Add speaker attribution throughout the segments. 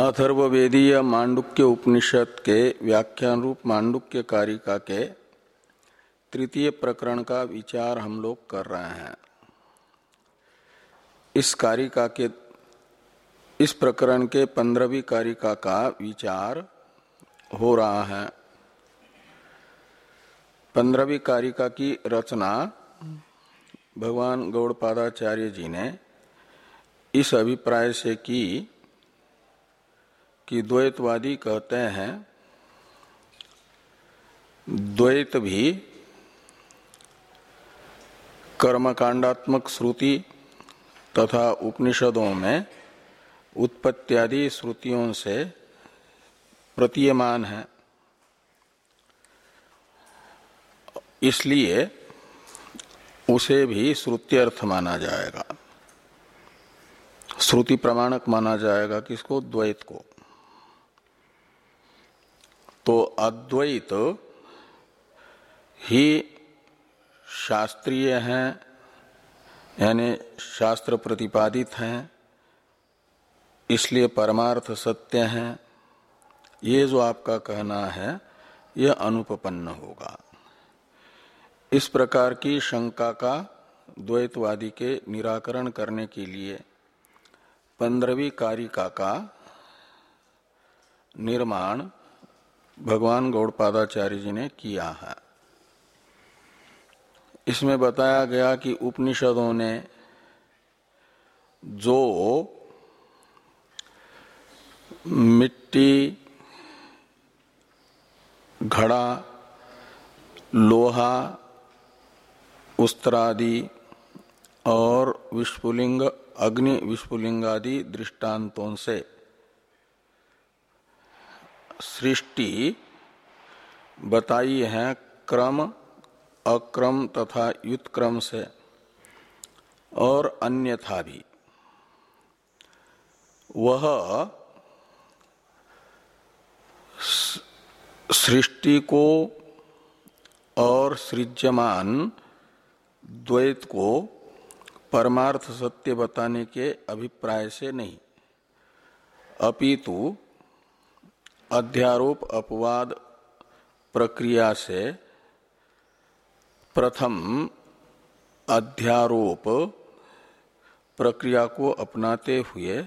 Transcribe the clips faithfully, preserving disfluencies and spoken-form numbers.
Speaker 1: अथर्ववेदीय मांडुक्य उपनिषद के व्याख्यान रूप मांडुक्य कारिका के तृतीय प्रकरण का विचार हम लोग कर रहे हैं। इस कारिका के इस प्रकरण के पंद्रहवीं कारिका का विचार हो रहा है। पंद्रहवीं कारिका की रचना भगवान गौड़पादाचार्य जी ने इस अभिप्राय से की कि द्वैतवादी कहते हैं द्वैत भी कर्मकांडात्मक श्रुति तथा उपनिषदों में उत्पत्त्यादि श्रुतियों से प्रतीयमान है, इसलिए उसे भी श्रुत्यर्थ माना जाएगा, श्रुति प्रमाणक माना जाएगा। किसको? द्वैत को। तो अद्वैत ही शास्त्रीय है, यानी शास्त्र प्रतिपादित है, इसलिए परमार्थ सत्य है। ये जो आपका कहना है यह अनुपपन्न होगा। इस प्रकार की शंका का द्वैतवादी के निराकरण करने के लिए पंद्रहवीं कारिका का निर्माण भगवान गौड़पादाचार्य जी ने किया है। इसमें बताया गया कि उपनिषदों ने जो मिट्टी, घड़ा, लोहा, उस्त्रादि और विस्फुलिंग, अग्नि विस्फुलिंगादि दृष्टांतों से सृष्टि बताई है, क्रम, अक्रम तथा युत्क्रम से और अन्यथा भी। वह सृष्टि को और सृज्यमान द्वैत को परमार्थ सत्य बताने के अभिप्राय से नहीं, अपितु अध्यारोप अपवाद प्रक्रिया से प्रथम अध्यारोप प्रक्रिया को अपनाते हुए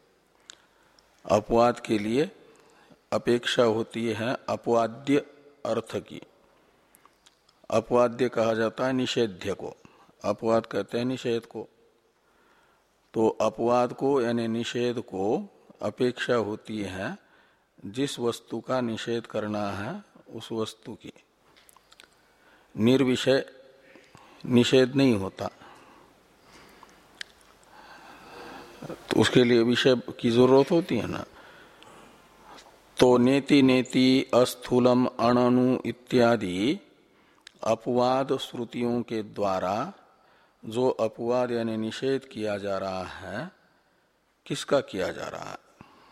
Speaker 1: अपवाद के लिए अपेक्षा होती है अपवाद्य अर्थ की। अपवाद्य कहा जाता है निषेध्य को, अपवाद कहते हैं निषेध को। तो अपवाद को यानी निषेध को अपेक्षा होती है जिस वस्तु का निषेध करना है उस वस्तु की। निर्विषय निषेध नहीं होता, तो उसके लिए विषय की जरूरत होती है ना। तो नेति नेति अस्थूलम अणनु इत्यादि अपवाद श्रुतियों के द्वारा जो अपवाद यानी निषेध किया जा रहा है, किसका किया जा रहा है?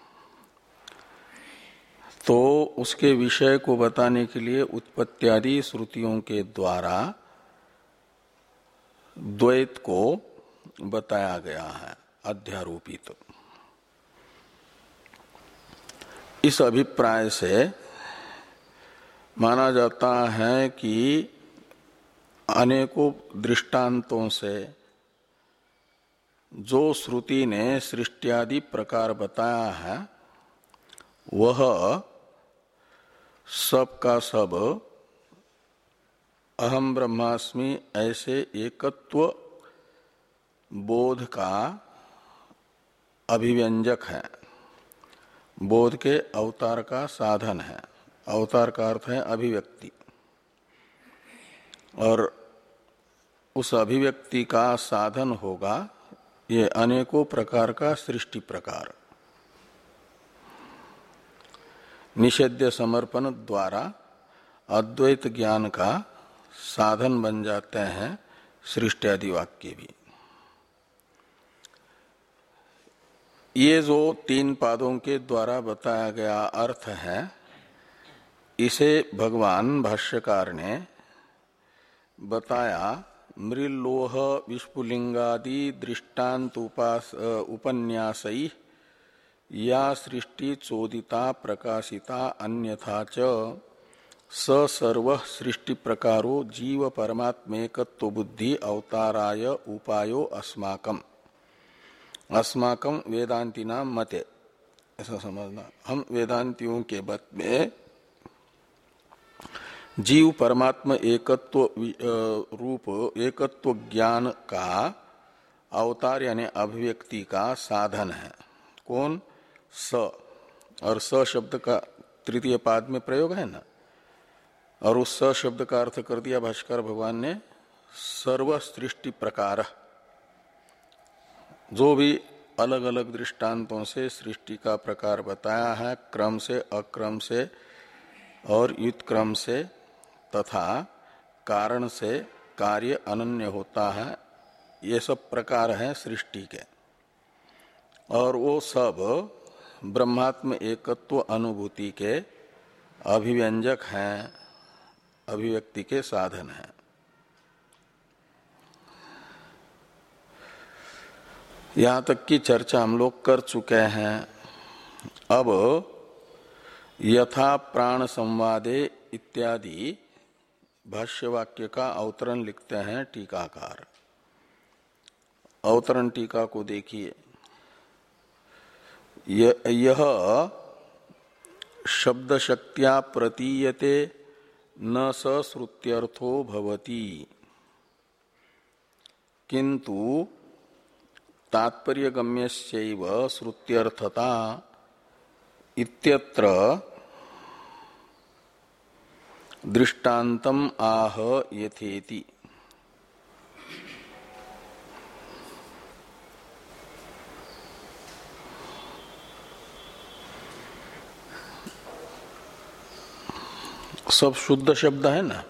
Speaker 1: तो उसके विषय को बताने के लिए उत्पत्त्यादि श्रुतियों के द्वारा द्वैत को बताया गया है, अध्यारोपित। इस अभिप्राय से माना जाता है कि अनेकों दृष्टांतों से जो श्रुति ने सृष्टियादि प्रकार बताया है वह सब का सब अहम ब्रह्मास्मि ऐसे एकत्व बोध का अभिव्यंजक है, बोध के अवतार का साधन है। अवतार का अर्थ है अभिव्यक्ति, और उस अभिव्यक्ति का साधन होगा ये अनेकों प्रकार का सृष्टि प्रकार। निषेध्य समर्पण द्वारा अद्वैत ज्ञान का साधन बन जाते हैं सृष्टि वाक्य भी। ये जो तीन पादों के द्वारा बताया गया अर्थ है, इसे भगवान भाष्यकार ने बताया मृल्लोह विस्फुलिंगादि दृष्टांत उपन्यासई या सृष्टि चोदिता प्रकाशिता अन्यथा च स सर्व सृष्टि प्रकारो जीव परमात्मेकत्व बुद्धि अवताराय उपायो अस्माकम अस्माकम वेदांति नाम मते, ऐसा समझना। हम वेदांतियों के मत में जीव परमात्मा एकत्व रूप एकत्व ज्ञान का अवतार यानी अभिव्यक्ति का साधन है। कौन? स। और स शब्द का तृतीय पाद में प्रयोग है ना, और उस स शब्द का अर्थ कर दिया भाष्कर भगवान ने सर्व सृष्टि प्रकार। जो भी अलग अलग दृष्टांतों से सृष्टि का प्रकार बताया है, क्रम से, अक्रम से और युत्क्रम से तथा कारण से कार्य अनन्य होता है, ये सब प्रकार हैं सृष्टि के। और वो सब ब्रह्मात्म एकत्व अनुभूति के अभिव्यंजक हैं, अभिव्यक्ति के साधन हैं। यहाँ तक की चर्चा हम लोग कर चुके हैं। अब यथा प्राण संवादे इत्यादि भाष्य वाक्य का अवतरण लिखते हैं टीकाकार। अवतरण टीका को देखिए। यह शब्द शक्त्या प्रतीयते न स श्रुत्यर्थो भवति किंतु तात्पर्य गम्यस्यैव श्रुत्यर्थता इत्यत्र दृष्टान्तम आह यथेति। सब शुद्ध शब्द है ना,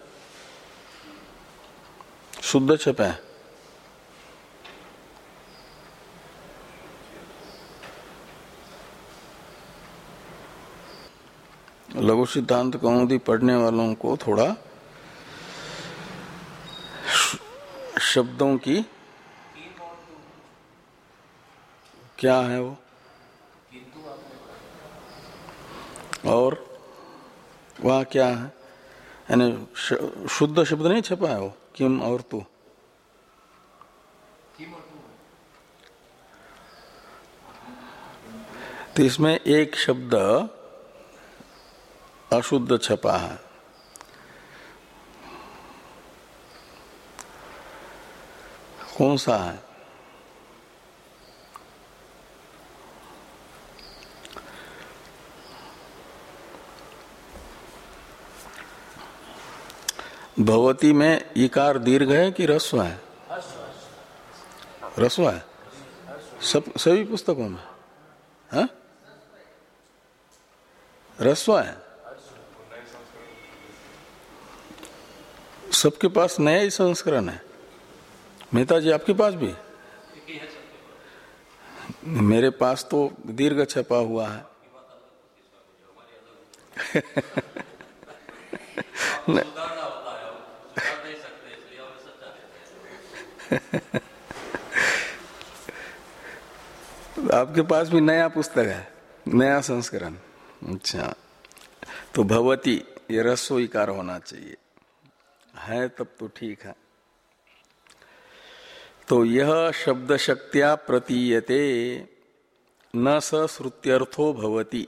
Speaker 1: शुद्ध छप है। लघु सिद्धांत कौमुदी पढ़ने वालों को थोड़ा शब्दों की क्या है वो, और वहाँ क्या है, यानी शुद्ध शब्द नहीं छपा है वो, किम और तू। तो इसमें एक शब्द अशुद्ध छपा है। कौन सा है? भवती में इकार दीर्घ है कि ह्रस्व है? ह्रस्व है सब सभी पुस्तकों में। हाँ, ह्रस्व है। सबके पास नया ही संस्करण है। मेहता जी आपके पास भी? मेरे पास तो दीर्घ छपा हुआ है। आपके पास भी नया पुस्तक है, नया संस्करण। अच्छा, तो भवती ये ह्रस्व इकार होना चाहिए, है तब तो ठीक है। तो यह शब्द शक्त्या प्रतीयते न स श्रुत्यर्थो भवति।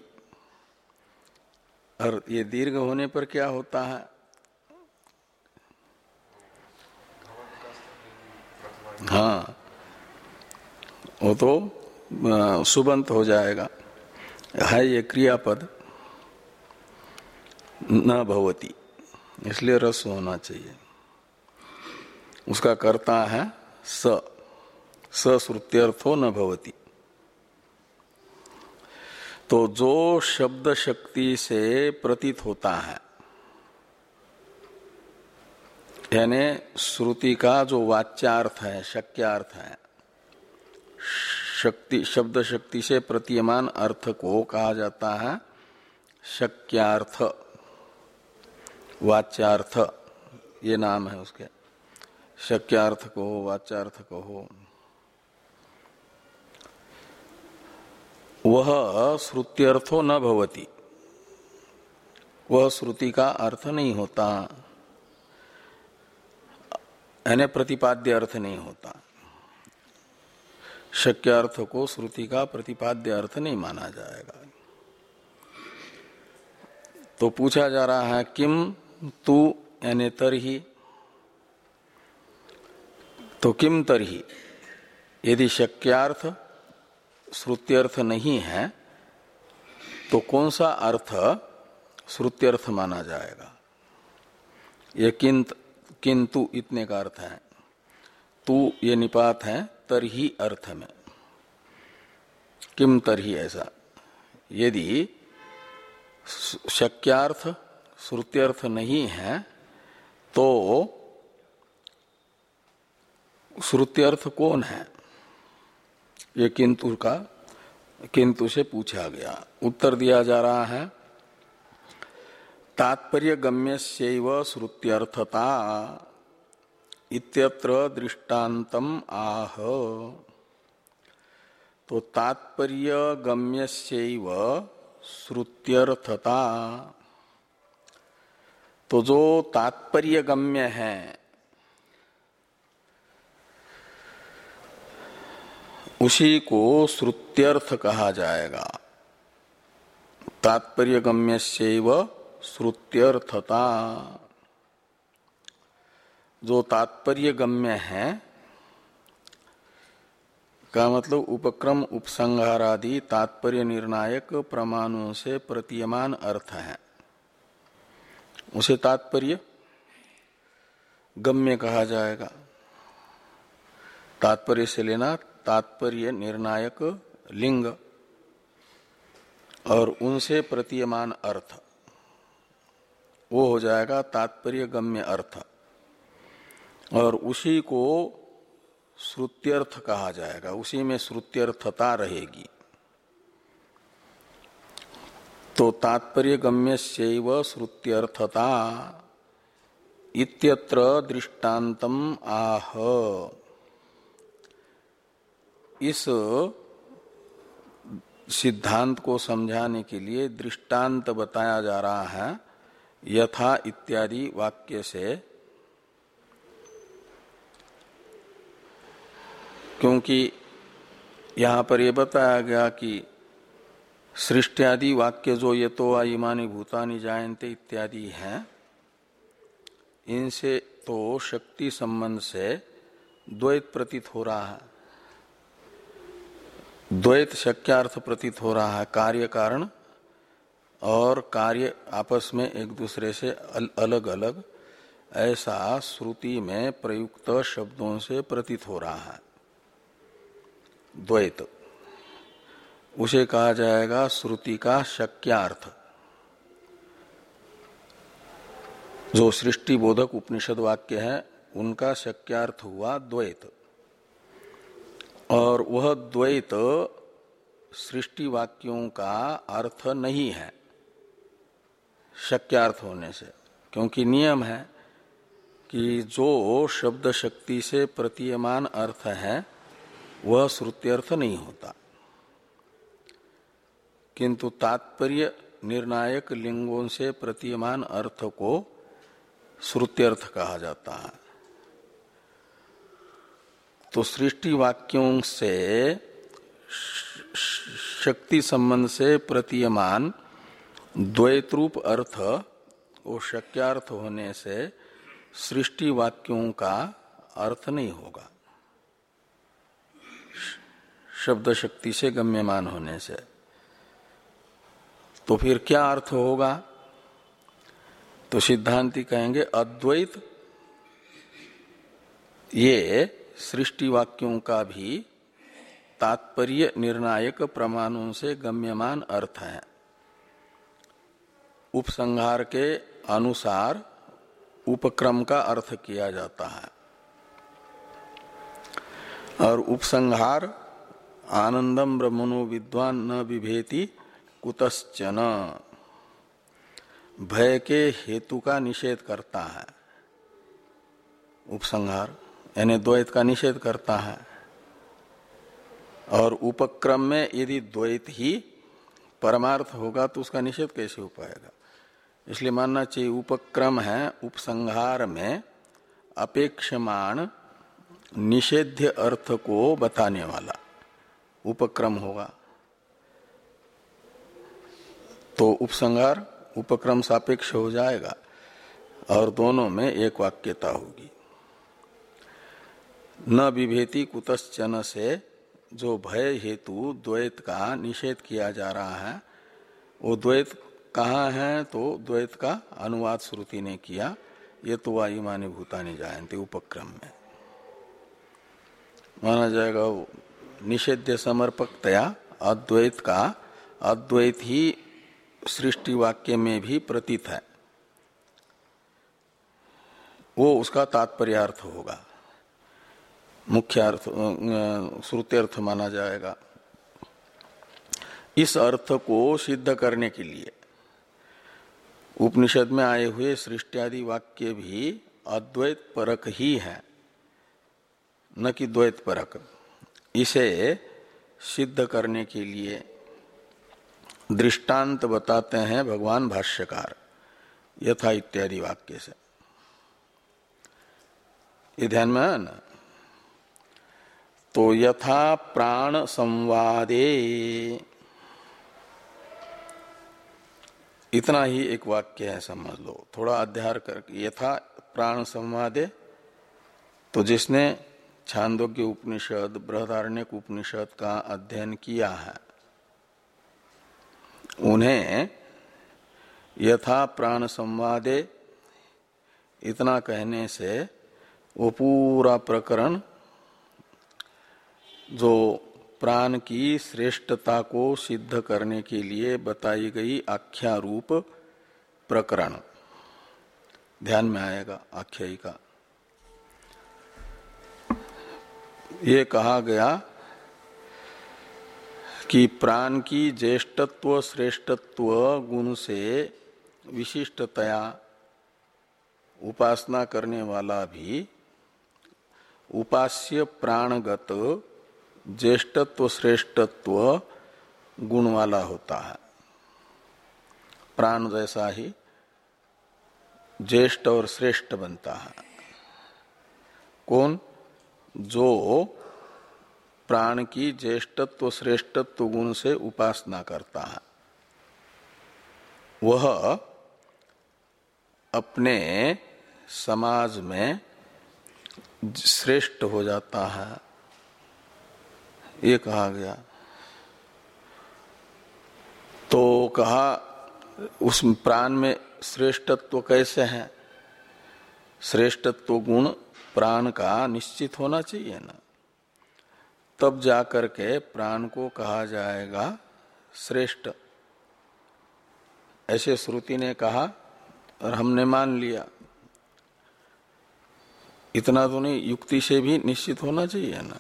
Speaker 1: और ये दीर्घ होने पर क्या होता है? हाँ, वो तो सुबंत हो जाएगा। है ये क्रियापद न भवति, इसलिए रस होना चाहिए। उसका कर्ता है स, स श्रुत्यर्थो न भवति। तो जो शब्द शक्ति से प्रतीत होता है, यानी श्रुति का जो वाच्यार्थ है, शक्यार्थ है, शक्ति शब्द शक्ति से प्रतीयमान अर्थ को कहा जाता है शक्यार्थ, वाच्यार्थ, ये नाम है उसके। शक्यार्थ को हो, वाच्यार्थ को हो। वह श्रुत्यर्थो न भवति, वह श्रुति का अर्थ नहीं होता, यानी प्रतिपाद्य अर्थ नहीं होता। शक्य अर्थ को श्रुति का प्रतिपाद्य अर्थ नहीं माना जाएगा। तो पूछा जा रहा है किम तू यानी तरही, तो किम तरही, यदि शक्यार्थ श्रुत्यर्थ नहीं है तो कौन सा अर्थ श्रुत्यर्थ माना जाएगा? ये किंत किंतु इतने का अर्थ है, तू ये निपात है तरही अर्थ में, किम तरही ऐसा। यदि शक्यार्थ श्रुत्यर्थ नहीं है तो श्रुत्यर्थ कौन है? ये किंतु का किंतु से पूछा गया। उत्तर दिया जा रहा है तात्पर्य गम्यस्यैव श्रुत्यर्थता इत्यत्र दृष्टान्तम आह। तो तात्पर्य गम्यस्यैव श्रुत्यर्थता, तो जो तात्पर्य गम्य है उसी को श्रुत्यर्थ कहा जाएगा। तात्पर्य गम्यस्यैव श्रुत्यर्थता, जो तात्पर्य गम्य है का मतलब उपक्रम उपसंहारादि तात्पर्य निर्णायक प्रमाणों से प्रतीयमान अर्थ है, उसे तात्पर्य गम्य कहा जाएगा। तात्पर्य से लेना तात्पर्य निर्णायक लिंग और उनसे प्रतीयमान अर्थ, वो हो जाएगा तात्पर्य गम्य अर्थ, और उसी को श्रुत्यर्थ कहा जाएगा, उसी में श्रुत्यर्थता रहेगी। तो तात्पर्य गम्यस्यैव श्रुत्यर्थता इत्यत्र दृष्टान्तम आह। इस सिद्धांत को समझाने के लिए दृष्टांत बताया जा रहा है यथा इत्यादि वाक्य से, क्योंकि यहां पर यह बताया गया कि सृष्टि वाक्य जो ये तो इमानी भूतानि जायन्ते इत्यादि हैं, इनसे तो शक्ति संबंध से द्वैत प्रतीत हो रहा है, द्वैत शक्यार्थ प्रतीत हो रहा है। कार्य कारण और कार्य आपस में एक दूसरे से अलग अलग ऐसा श्रुति में प्रयुक्त शब्दों से प्रतीत हो रहा है द्वैत, उसे कहा जाएगा श्रुति का शक्यार्थ। जो सृष्टि बोधक उपनिषद वाक्य है उनका शक्यार्थ हुआ द्वैत, और वह द्वैत सृष्टि वाक्यों का अर्थ नहीं है शक्यार्थ होने से, क्योंकि नियम है कि जो शब्द शक्ति से प्रतीयमान अर्थ है वह श्रुत्यर्थ नहीं होता, किंतु तात्पर्य निर्णायक लिंगों से प्रतीयमान अर्थ को श्रुत्यर्थ कहा जाता है। तो सृष्टि वाक्यों से शक्ति संबंध से प्रतीयमान द्वैत रूप अर्थ वो शक्यार्थ होने से सृष्टि वाक्यों का अर्थ नहीं होगा, शब्द शक्ति से गम्यमान होने से। तो फिर क्या अर्थ होगा? तो सिद्धांती कहेंगे अद्वैत ये सृष्टि वाक्यों का भी तात्पर्य निर्णायक प्रमाणों से गम्यमान अर्थ है। उपसंहार के अनुसार उपक्रम का अर्थ किया जाता है, और उपसंहार आनंदम ब्रह्मणो विद्वान न बिभेति कुतश्चन भय के हेतु का निषेध करता है। उपसंहार यानी द्वैत का निषेध करता है। और उपक्रम में यदि द्वैत ही परमार्थ होगा तो उसका निषेध कैसे हो पाएगा? इसलिए मानना चाहिए उपक्रम है उपसंहार में अपेक्षमाण निषेध्य अर्थ को बताने वाला उपक्रम होगा। तो उपसंहार उपक्रम सापेक्ष हो जाएगा और दोनों में एक वाक्यता होगी। न विभेति कुतश्चन से जो भय हेतु द्वैत का निषेध किया जा रहा है वो द्वैत कहाँ है? तो द्वैत का अनुवाद श्रुति ने किया, ये तो वा इमानि भूतानि जायन्ते उपक्रम में माना जाएगा। निषेध्य समर्पकतया अद्वैत का अद्वैत ही सृष्टि वाक्य में भी प्रतीत है, वो उसका तात्पर्यार्थ होगा, मुख्य अर्थ श्रुति अर्थ माना जाएगा। इस अर्थ को सिद्ध करने के लिए उपनिषद में आए हुए सृष्टि आदि वाक्य भी अद्वैत परक ही है, न कि द्वैत परक। इसे सिद्ध करने के लिए दृष्टांत बताते हैं भगवान भाष्यकार यथा इत्यादि वाक्य से। ये ध्यान में है ना? तो यथा प्राण संवादे, इतना ही एक वाक्य है, समझ लो, थोड़ा अध्यार करके। यथा प्राण संवादे, तो जिसने छांदोग्य उपनिषद बृहदारण्यक उपनिषद का अध्ययन किया है उन्हें यथा प्राण संवादे इतना कहने से वो पूरा प्रकरण जो प्राण की श्रेष्ठता को सिद्ध करने के लिए बताई गई आख्या रूप प्रकरण ध्यान में आएगा। आख्यायिका ये कहा गया कि प्राण की ज्येष्ठत्व श्रेष्ठत्व गुण से विशिष्टतया उपासना करने वाला भी उपास्य प्राणगत ज्येष्ठत्व श्रेष्ठत्व गुण वाला होता है। प्राण जैसा ही ज्येष्ठ और श्रेष्ठ बनता है। कौन? जो प्राण की ज्येष्ठत्व श्रेष्ठत्व गुण से उपासना करता है, वह अपने समाज में श्रेष्ठ हो जाता है, ये कहा गया। तो कहा उस प्राण में श्रेष्ठत्व कैसे है? श्रेष्ठत्व गुण प्राण का निश्चित होना चाहिए ना, तब जाकर के प्राण को कहा जाएगा श्रेष्ठ। ऐसे श्रुति ने कहा और हमने मान लिया, इतना तो नहीं, युक्ति से भी निश्चित होना चाहिए ना।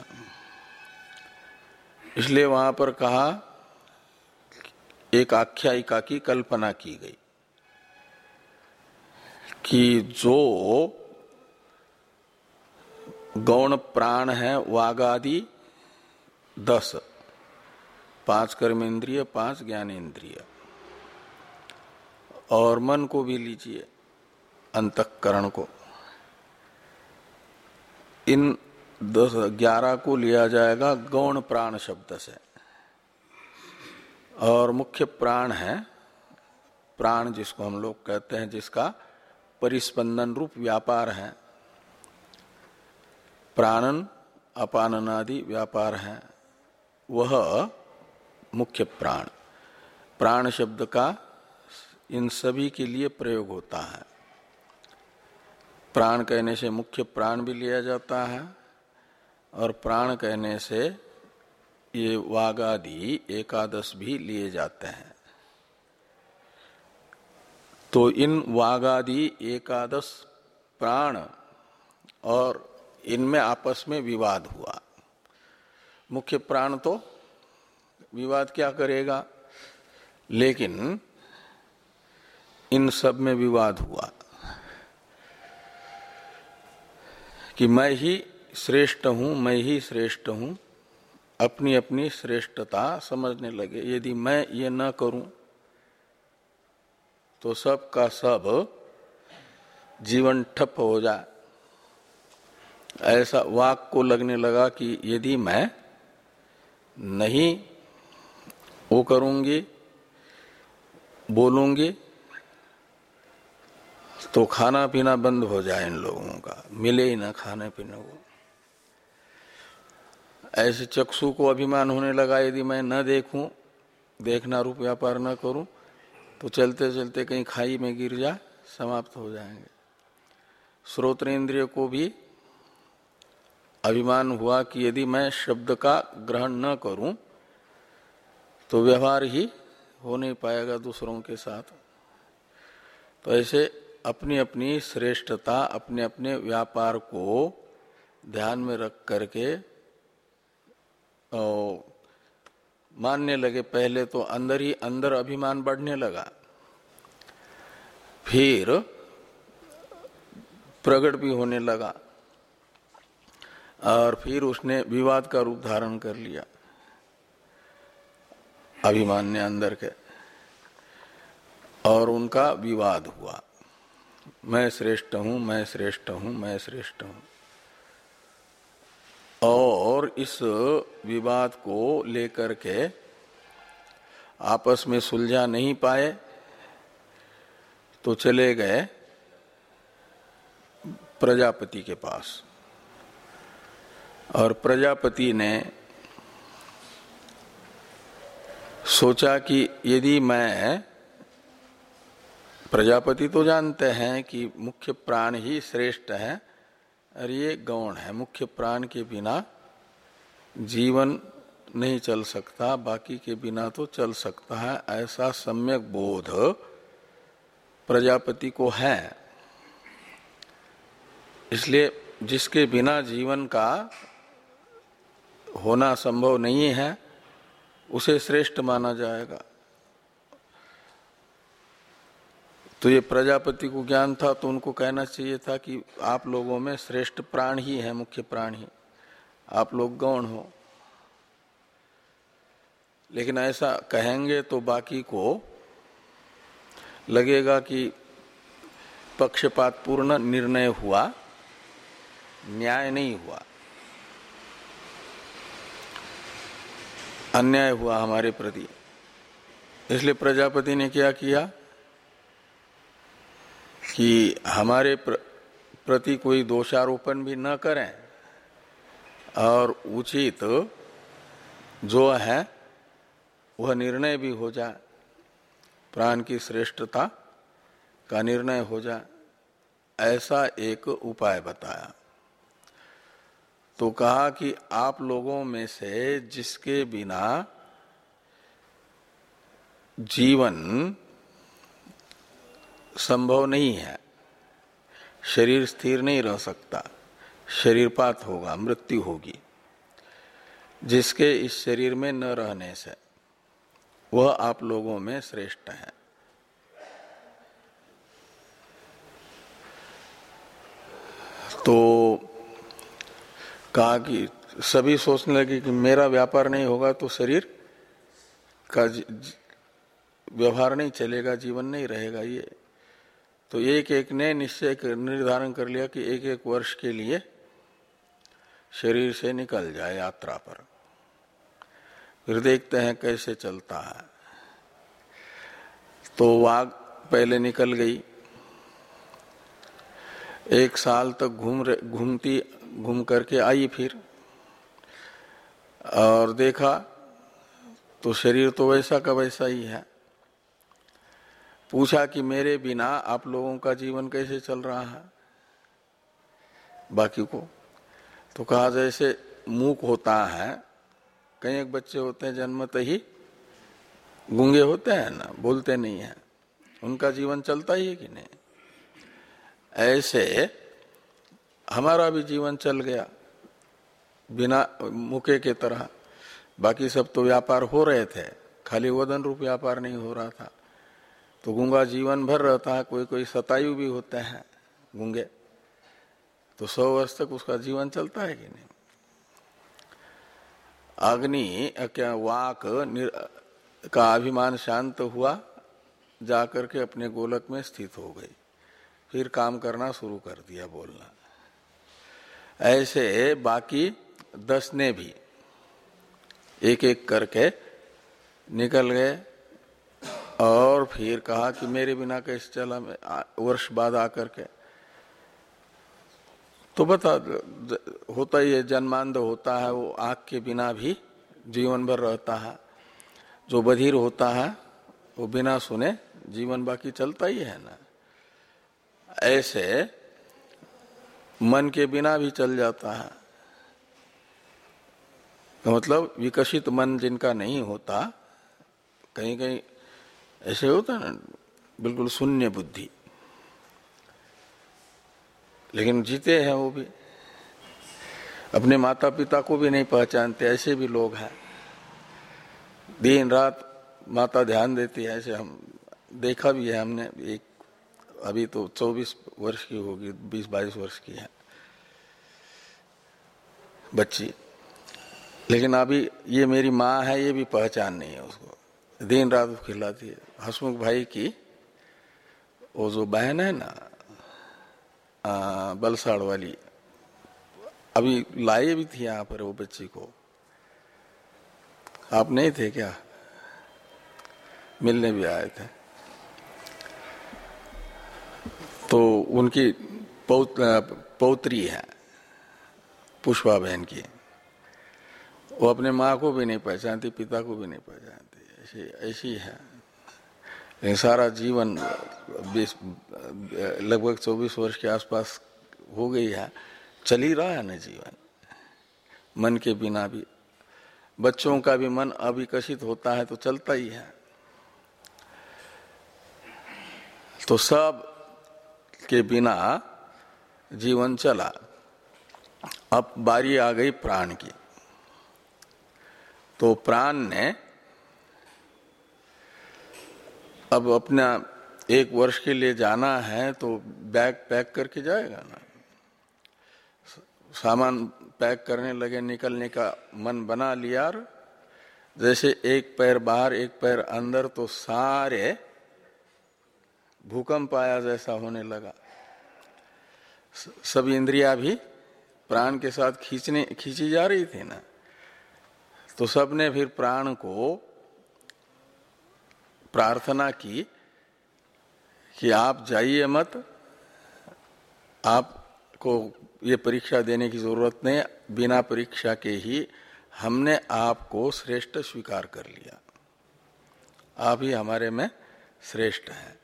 Speaker 1: इसलिए वहां पर कहा एक आख्यायिका की कल्पना की गई कि जो गौण प्राण है वागादि दस, पांच कर्मेंद्रिय पांच ज्ञानेन्द्रिय और मन को भी लीजिए अंतःकरण को, इन दस ग्यारह को लिया जाएगा गौण प्राण शब्द से। और मुख्य प्राण है प्राण जिसको हम लोग कहते हैं, जिसका परिस्पंदन रूप व्यापार है, प्राणन अपाननादि व्यापार है, वह मुख्य प्राण। प्राण शब्द का इन सभी के लिए प्रयोग होता है। प्राण कहने से मुख्य प्राण भी लिया जाता है और प्राण कहने से ये वागादि एकादश भी लिए जाते हैं। तो इन वागादि एकादश प्राण और इनमें आपस में विवाद हुआ। मुख्य प्राण तो विवाद क्या करेगा, लेकिन इन सब में विवाद हुआ कि मैं ही श्रेष्ठ हूं, मैं ही श्रेष्ठ हूं, अपनी अपनी श्रेष्ठता समझने लगे। यदि मैं ये न करूं तो सब का सब जीवन ठप हो जाए, ऐसा वाक को लगने लगा कि यदि मैं नहीं वो करूंगी, बोलूंगी, तो खाना पीना बंद हो जाए, इन लोगों का मिले ही ना खाने पीने को। ऐसे चक्षु को अभिमान होने लगा, यदि मैं न देखूं, देखना रूप व्यापार न करूं, तो चलते चलते कहीं खाई में गिर जा, समाप्त हो जाएंगे। श्रोत्रेंद्रिय को भी अभिमान हुआ कि यदि मैं शब्द का ग्रहण न करूं तो व्यवहार ही हो नहीं पाएगा दूसरों के साथ। तो ऐसे अपनी अपनी श्रेष्ठता, अपने अपने व्यापार को ध्यान में रख करके मानने लगे। पहले तो अंदर ही अंदर अभिमान बढ़ने लगा, फिर प्रकट भी होने लगा, और फिर उसने विवाद का रूप धारण कर लिया अभिमान ने अंदर के, और उनका विवाद हुआ, मैं श्रेष्ठ हूं, मैं श्रेष्ठ हूं, मैं श्रेष्ठ हूं। और इस विवाद को लेकर के आपस में सुलझा नहीं पाए तो चले गए प्रजापति के पास। और प्रजापति ने सोचा कि यदि मैं, प्रजापति तो जानते हैं कि मुख्य प्राण ही श्रेष्ठ है और ये गौण है, मुख्य प्राण के बिना जीवन नहीं चल सकता, बाकी के बिना तो चल सकता है, ऐसा सम्यक बोध प्रजापति को है। इसलिए जिसके बिना जीवन का होना संभव नहीं है उसे श्रेष्ठ माना जाएगा। तो ये प्रजापति को ज्ञान था, तो उनको कहना चाहिए था कि आप लोगों में श्रेष्ठ प्राण ही है, मुख्य प्राण ही, आप लोग गौण हो। लेकिन ऐसा कहेंगे तो बाकी को लगेगा कि पक्षपात पूर्ण निर्णय हुआ, न्याय नहीं हुआ, अन्याय हुआ हमारे प्रति। इसलिए प्रजापति ने क्या किया कि हमारे प्रति कोई दोषारोपण भी न करें और उचित जो है वह निर्णय भी हो जाए, प्राण की श्रेष्ठता का निर्णय हो जाए, ऐसा एक उपाय बताया। तो कहा कि आप लोगों में से जिसके बिना जीवन संभव नहीं है, शरीर स्थिर नहीं रह सकता, शरीरपात होगा, मृत्यु होगी, जिसके इस शरीर में न रहने से, वह आप लोगों में श्रेष्ठ है। तो कहा कि सभी सोचने लगे कि मेरा व्यापार नहीं होगा तो शरीर का व्यवहार नहीं चलेगा, जीवन नहीं रहेगा। ये तो एक एक ने निश्चय निर्धारण कर लिया कि एक एक वर्ष के लिए शरीर से निकल जाए यात्रा पर, फिर देखते हैं कैसे चलता है। तो वाघ पहले निकल गई, एक साल तक घूम घूमती घूम करके आई, फिर और देखा तो शरीर तो वैसा का वैसा ही है। पूछा कि मेरे बिना आप लोगों का जीवन कैसे चल रहा है बाकी को? तो कहा जैसे मूक होता है, कई एक बच्चे होते हैं जन्मत ही गूंगे होते हैं ना, बोलते नहीं है, उनका जीवन चलता ही है कि नहीं, ऐसे हमारा भी जीवन चल गया बिना मुके के तरह। बाकी सब तो व्यापार हो रहे थे, खाली वदन रूप व्यापार नहीं हो रहा था। तो गूंगा जीवन भर रहता है, कोई कोई शतायु भी होते हैं गूंगे, तो सौ वर्ष तक उसका जीवन चलता है कि नहीं। अग्नि क्या वाक का अभिमान शांत हुआ, जाकर के अपने गोलक में स्थित हो गई, फिर काम करना शुरू कर दिया, बोलना। ऐसे बाकी दस ने भी एक एक करके निकल गए और फिर कहा कि मेरे बिना कैसे चला, मैं वर्ष बाद आकर के। तो बता, होता ही है, जन्मांध होता है, वो आँख के बिना भी जीवन भर रहता है। जो बधिर होता है वो बिना सुने जीवन बाकी चलता ही है ना। ऐसे मन के बिना भी चल जाता है। तो मतलब विकसित मन जिनका नहीं होता, कहीं कहीं ऐसे होता है ना, बिल्कुल शून्य बुद्धि, लेकिन जीते हैं वो भी, अपने माता पिता को भी नहीं पहचानते, ऐसे भी लोग हैं। दिन रात माता ध्यान देती है, ऐसे हम देखा भी है हमने। एक अभी तो चौबीस वर्ष की होगी, बीस बाईस वर्ष की है बच्ची, लेकिन अभी ये मेरी माँ है ये भी पहचान नहीं है उसको, दिन रात खिलाती है। हसमुख भाई की वो जो बहन है ना, आ, बलसाड़ वाली, अभी लाए भी थी यहाँ पर वो बच्ची को। आप नहीं थे क्या? मिलने भी आए थे। तो उनकी पौत, पौत्री है पुष्पा बहन की, वो अपने माँ को भी नहीं पहचानती, पिता को भी नहीं पहचानती, ऐसी ऐसी है। लेकिन सारा जीवन बीस लगभग चौबीस वर्ष के आसपास हो गई है, चल ही रहा है ना जीवन मन के बिना भी। बच्चों का भी मन अविकसित होता है तो चलता ही है। तो सब के बिना जीवन चला। अब बारी आ गई प्राण की। तो प्राण ने अब अपना एक वर्ष के लिए जाना है तो बैग पैक करके जाएगा ना। सामान पैक करने लगे, निकलने का मन बना लिया, जैसे एक पैर बाहर एक पैर अंदर, तो सारे भूकंप आया जैसा होने लगा। सब इंद्रियां भी प्राण के साथ खींचने खींची जा रही थी ना। तो सबने फिर प्राण को प्रार्थना की कि आप जाइए मत, आपको ये परीक्षा देने की जरूरत नहीं, बिना परीक्षा के ही हमने आपको श्रेष्ठ स्वीकार कर लिया, आप ही हमारे में श्रेष्ठ हैं।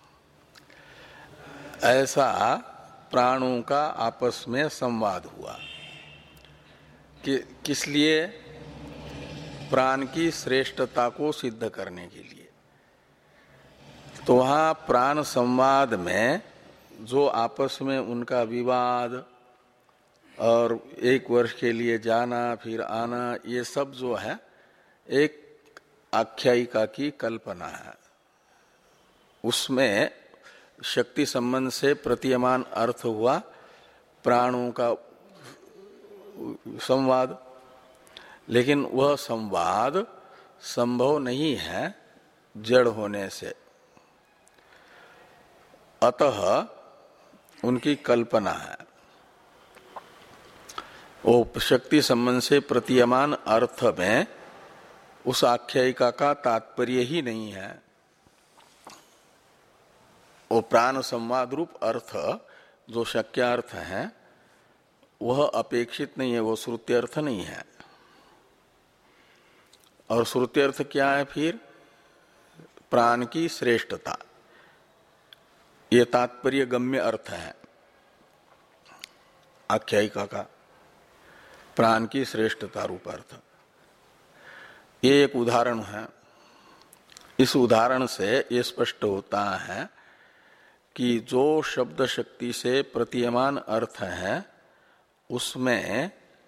Speaker 1: ऐसा प्राणों का आपस में संवाद हुआ कि किस लिए? प्राण की श्रेष्ठता को सिद्ध करने के लिए। तो वहां प्राण संवाद में जो आपस में उनका विवाद और एक वर्ष के लिए जाना फिर आना, ये सब जो है एक आख्यायिका की कल्पना है। उसमें शक्ति संबंध से प्रतीयमान अर्थ हुआ प्राणों का संवाद, लेकिन वह संवाद संभव नहीं है जड़ होने से, अतः उनकी कल्पना है। वो शक्ति संबंध से प्रतीयमान अर्थ में उस आख्यायिका का तात्पर्य ही नहीं है। वो प्राण संवाद रूप अर्थ जो शक्य अर्थ है वह अपेक्षित नहीं है, वो श्रुति अर्थ नहीं है। और श्रुति अर्थ क्या है फिर? प्राण की श्रेष्ठता, ये तात्पर्य गम्य अर्थ है आख्यायिका का, प्राण की श्रेष्ठता रूप अर्थ। ये एक उदाहरण है। इस उदाहरण से ये स्पष्ट होता है कि जो शब्द शक्ति से प्रतीयमान अर्थ है उसमें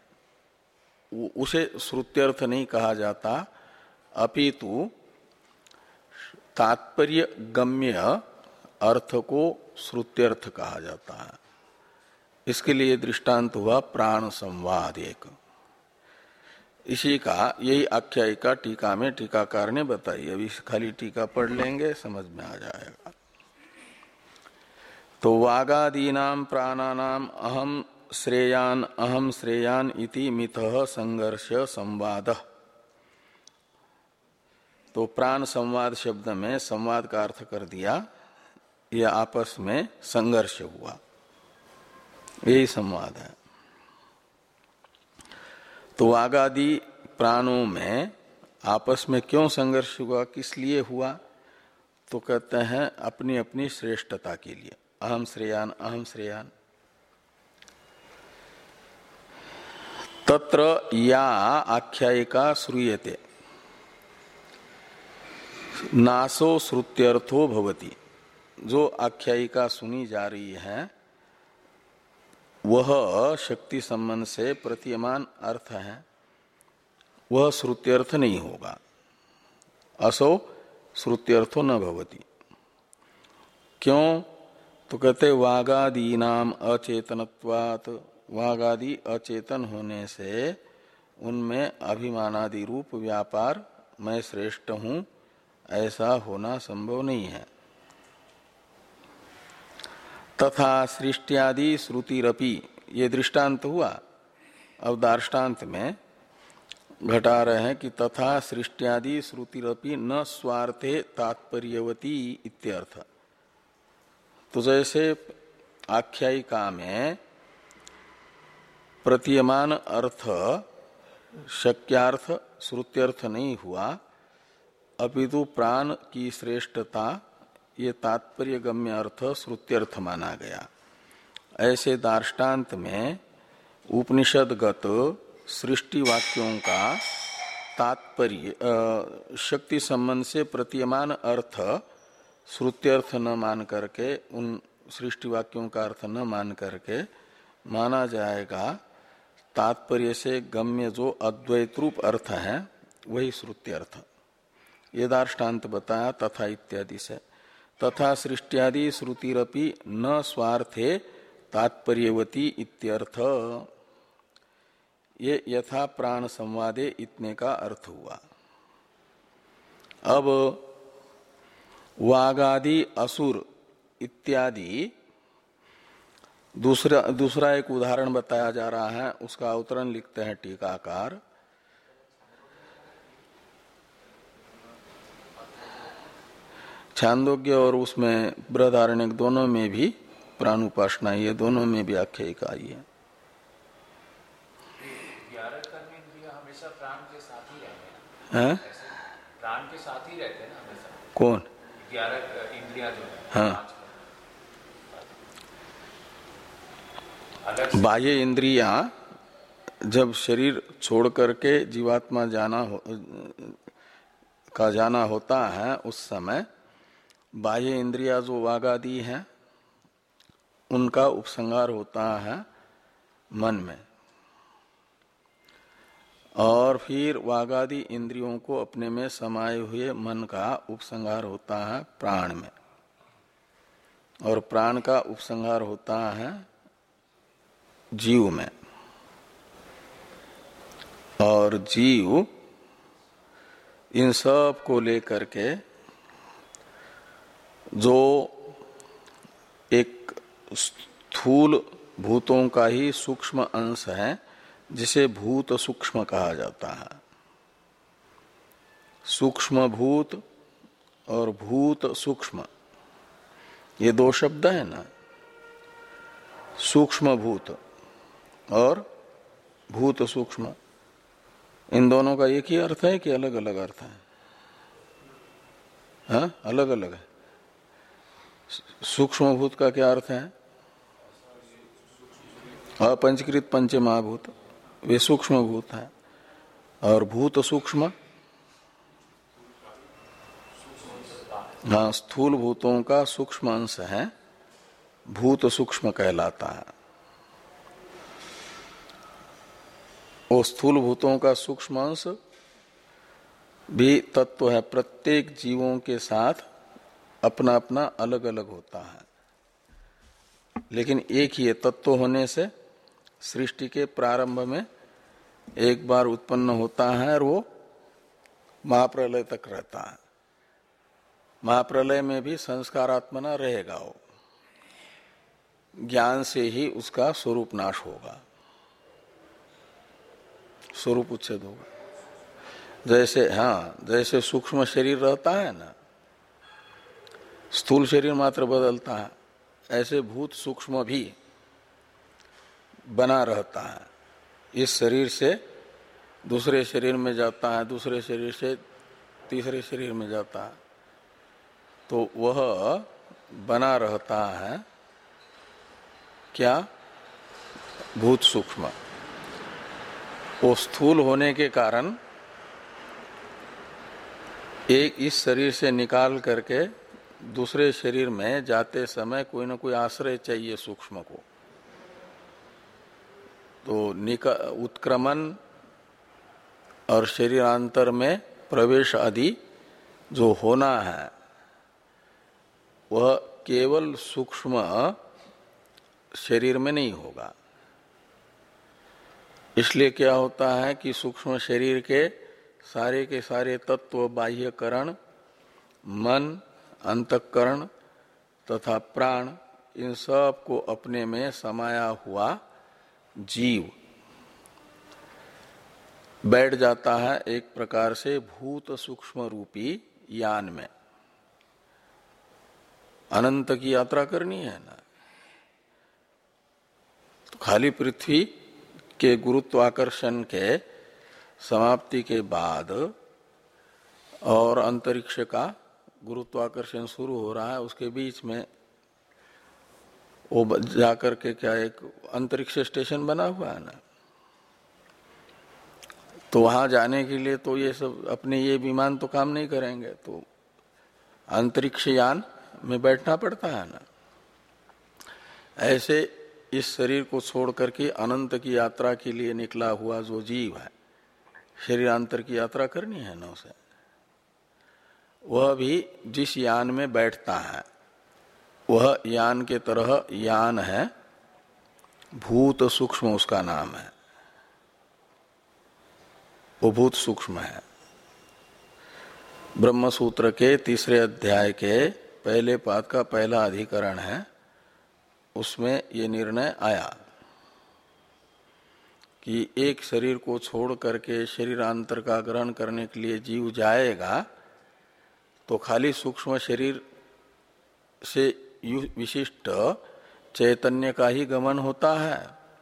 Speaker 1: उसे श्रुत्यर्थ नहीं कहा जाता, अपितु तात्पर्य गम्य अर्थ को श्रुत्यर्थ कहा जाता है। इसके लिए दृष्टांत हुआ प्राण संवाद। एक इसी का यही आख्यायिका टीका में टीकाकार ने बताई। अभी खाली टीका पढ़ लेंगे, समझ में आ जाएगा। तो वागादीनाम प्राणानाम अहम श्रेयान अहम श्रेयान इति मितः संघर्ष संवाद। तो प्राण संवाद शब्द में संवाद का अर्थ कर दिया, यह आपस में संघर्ष हुआ, यही संवाद है। तो वागादि प्राणों में आपस में क्यों संघर्ष हुआ, किस लिए हुआ? तो कहते हैं अपनी अपनी श्रेष्ठता के लिए। अहम श्रेयान अहम श्रेयान। तत्र या आख्यायिका श्रूयते नासो श्रुत्यर्थो भवति। जो आख्यायिका सुनी जा रही है वह शक्ति संबंध से प्रतीयमान अर्थ है, वह श्रुत्यर्थ नहीं होगा। असो श्रुत्यर्थो न भवति। क्यों? तो कहते वागादीनाम अचेतनत्वात्, वागादि अचेतन होने से उनमें अभिमानादि रूप व्यापार मैं श्रेष्ठ हूं ऐसा होना संभव नहीं है। तथा सृष्टियादि श्रुतिरपि, ये दृष्टांत हुआ। अब दार्ष्टान्त में घटा रहे हैं कि तथा सृष्टियादि श्रुतिरपि न स्वार्थे तात्पर्यवती इत्यर्थ। तो जैसे आख्यायिका में प्रतीयमान अर्थ शक्यार्थ श्रुत्यर्थ नहीं हुआ, अपितु प्राण की श्रेष्ठता ये तात्पर्य गम्य अर्थ श्रुत्यर्थ माना गया। ऐसे दार्ष्टान्त में उपनिषदगत सृष्टि वाक्यों का तात्पर्य शक्ति संबंध से प्रतीयमान अर्थ श्रुत्यर्थ न मान करके, उन सृष्टि वाक्यों का अर्थ न मान करके माना जाएगा तात्पर्य से गम्य जो अद्वैत रूप अर्थ है वही श्रुत्यर्थ। ये दार्ष्टान्त बताया तथा इत्यादि से। तथा सृष्टियादि श्रुतिरपि न स्वार्थे तात्पर्यवती इत्यर्थ। ये यथा प्राण संवादे इतने का अर्थ हुआ। अब वागादि असुर इत्यादि दूसरा दूसरा एक उदाहरण बताया जा रहा है, उसका अवतरण लिखते हैं टीकाकार। छांदोग्य और उसमें बृहदारण्यक दोनों में भी प्राण उपासना, ये दोनों में भी आख्यायिका आई है।
Speaker 2: हमेशा प्राण के साथ ही रहते हैं, प्राण के साथ ही रहते हैं ना हमेशा।
Speaker 1: कौन?
Speaker 2: ग्यारह इंद्रियां जो है।
Speaker 1: हाँ, बाह्य इंद्रियां जब शरीर छोड़ करके जीवात्मा जाना हो, का जाना होता है, उस समय बाह्य इंद्रियां जो वागादि हैं उनका उपसंहार होता है मन में, और फिर वागादि इंद्रियों को अपने में समाये हुए मन का उपसंहार होता है प्राण में, और प्राण का उपसंहार होता है जीव में। और जीव इन सब को लेकर के जो एक स्थूल भूतों का ही सूक्ष्म अंश है जिसे भूत सूक्ष्म कहा जाता है। सूक्ष्म भूत और भूत सूक्ष्म ये दो शब्द है ना। सूक्ष्म भूत और भूत सूक्ष्म, इन दोनों का एक ही अर्थ है कि अलग अलग अर्थ है? हाँ, अलग अलग है। सूक्ष्म भूत का क्या अर्थ है? अपंचकृत पंच महाभूत, वे सूक्ष्म भूत है। और भूत सूक्ष्म, हाँ, स्थूल भूतों का सूक्ष्म अंश है, भूत सूक्ष्म कहलाता है। वो स्थूल भूतों का सूक्ष्म अंश भी तत्व है, प्रत्येक जीवों के साथ अपना अपना अलग अलग होता है, लेकिन एक ही तत्व होने से सृष्टि के प्रारंभ में एक बार उत्पन्न होता है और वो महाप्रलय तक रहता है। महाप्रलय में भी संस्कारात्मना रहेगा, वो ज्ञान से ही उसका स्वरूप नाश होगा, स्वरूप उच्छेद होगा। जैसे हाँ जैसे सूक्ष्म शरीर रहता है ना, स्थूल शरीर मात्र बदलता है, ऐसे भूत सूक्ष्म भी बना रहता है। इस शरीर से दूसरे शरीर में जाता है, दूसरे शरीर से तीसरे शरीर में जाता है, तो वह बना रहता है क्या? भूत सूक्ष्म। वो स्थूल होने के कारण एक इस शरीर से निकाल करके दूसरे शरीर में जाते समय कोई ना कोई आश्रय चाहिए सूक्ष्म को। तो निका उत्क्रमण और शरीरांतर में प्रवेश आदि जो होना है वह केवल सूक्ष्म शरीर में नहीं होगा। इसलिए क्या होता है कि सूक्ष्म शरीर के सारे के सारे तत्व, बाह्यकरण, मन, अंतःकरण तथा प्राण, इन सब को अपने में समाया हुआ जीव बैठ जाता है एक प्रकार से भूत सूक्ष्म रूपी यान में। अनंत की यात्रा करनी है ना, तो खाली पृथ्वी के गुरुत्वाकर्षण के समाप्ति के बाद और अंतरिक्ष का गुरुत्वाकर्षण शुरू हो रहा है, उसके बीच में वो जाकर के क्या एक अंतरिक्ष स्टेशन बना हुआ है ना, तो वहां जाने के लिए तो ये सब अपने ये विमान तो काम नहीं करेंगे, तो अंतरिक्ष यान में बैठना पड़ता है ना। ऐसे इस शरीर को छोड़ करके अनंत की यात्रा के लिए निकला हुआ जो जीव है, शरीरांतर की यात्रा करनी है ना उसे, वह भी जिस यान में बैठता है वह यान के तरह यान है, भूत सूक्ष्म उसका नाम है, वो भूत सूक्ष्म है। ब्रह्म सूत्र के तीसरे अध्याय के पहले पाद का पहला अधिकरण है, उसमें ये निर्णय आया कि एक शरीर को छोड़ करके शरीरांतर का ग्रहण करने के लिए जीव जाएगा तो खाली सूक्ष्म शरीर से विशिष्ट चैतन्य का ही गमन होता है,